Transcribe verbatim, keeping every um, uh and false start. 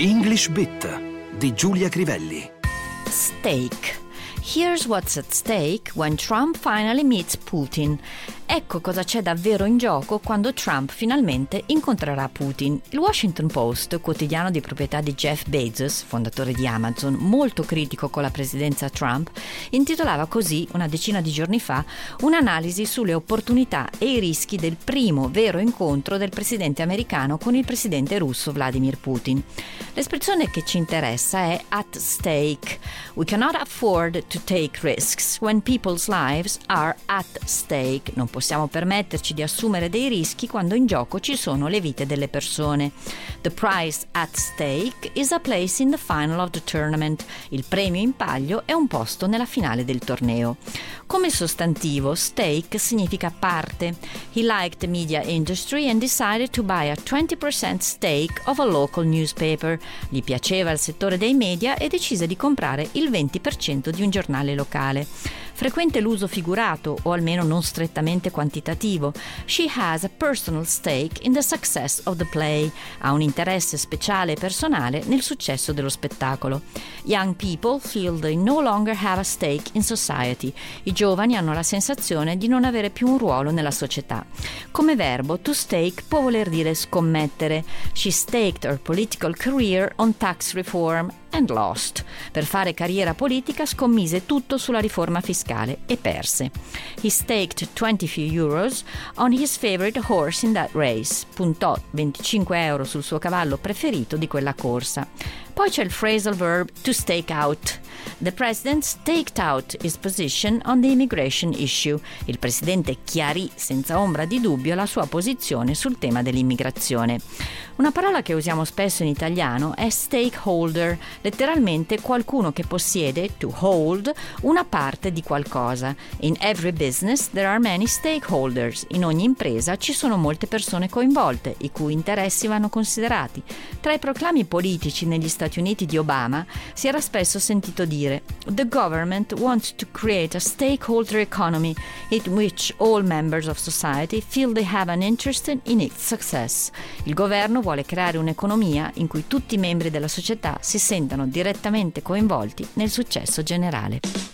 English Bit di Giulia Crivelli. Steak. Here's what's at stake when Trump finally meets Putin. Ecco cosa c'è davvero in gioco quando Trump finalmente incontrerà Putin. Il Washington Post, quotidiano di proprietà di Jeff Bezos, fondatore di Amazon, molto critico con la presidenza Trump, intitolava così, una decina di giorni fa, un'analisi sulle opportunità e i rischi del primo vero incontro del presidente americano con il presidente russo Vladimir Putin. L'espressione che ci interessa è at stake. We cannot afford to take risks when people's lives are at stake. Non possiamo permetterci di assumere dei rischi quando in gioco ci sono le vite delle persone. The prize at stake is a place in the final of the tournament. Il premio in palio è un posto nella finale del torneo. Come sostantivo, stake significa parte. He liked the media industry and decided to buy a twenty percent stake of a local newspaper. Gli piaceva il settore dei media e decise di comprare il venti per cento di un giornale locale. Frequente l'uso figurato, o almeno non strettamente quantitativo. She has a personal stake in the success of the play. Ha un interesse speciale e personale nel successo dello spettacolo. Young people feel they no longer have a stake in society. I giovani hanno la sensazione di non avere più un ruolo nella società. Come verbo, to stake può voler dire scommettere. She staked her political career on tax reform and lost. Per fare carriera politica scommise tutto sulla riforma fiscale e perse. He staked twenty euros on his favorite horse in that race. Puntò venticinque euro sul suo cavallo preferito di quella corsa. Poi c'è il phrasal verb to stake out. The president staked out his position on the immigration issue. Il presidente chiarì senza ombra di dubbio la sua posizione sul tema dell'immigrazione. Una parola che usiamo spesso in italiano è stakeholder, letteralmente qualcuno che possiede, to hold, una parte di qualcosa. In every business there are many stakeholders. In ogni impresa ci sono molte persone coinvolte, i cui interessi vanno considerati. Tra i proclami politici negli Stati Uniti di Obama si era spesso sentito dire "The government wants to create a stakeholder economy in which all members of society feel they have an interest in its success". Il governo vuole creare un'economia in cui tutti i membri della società si sentano direttamente coinvolti nel successo generale.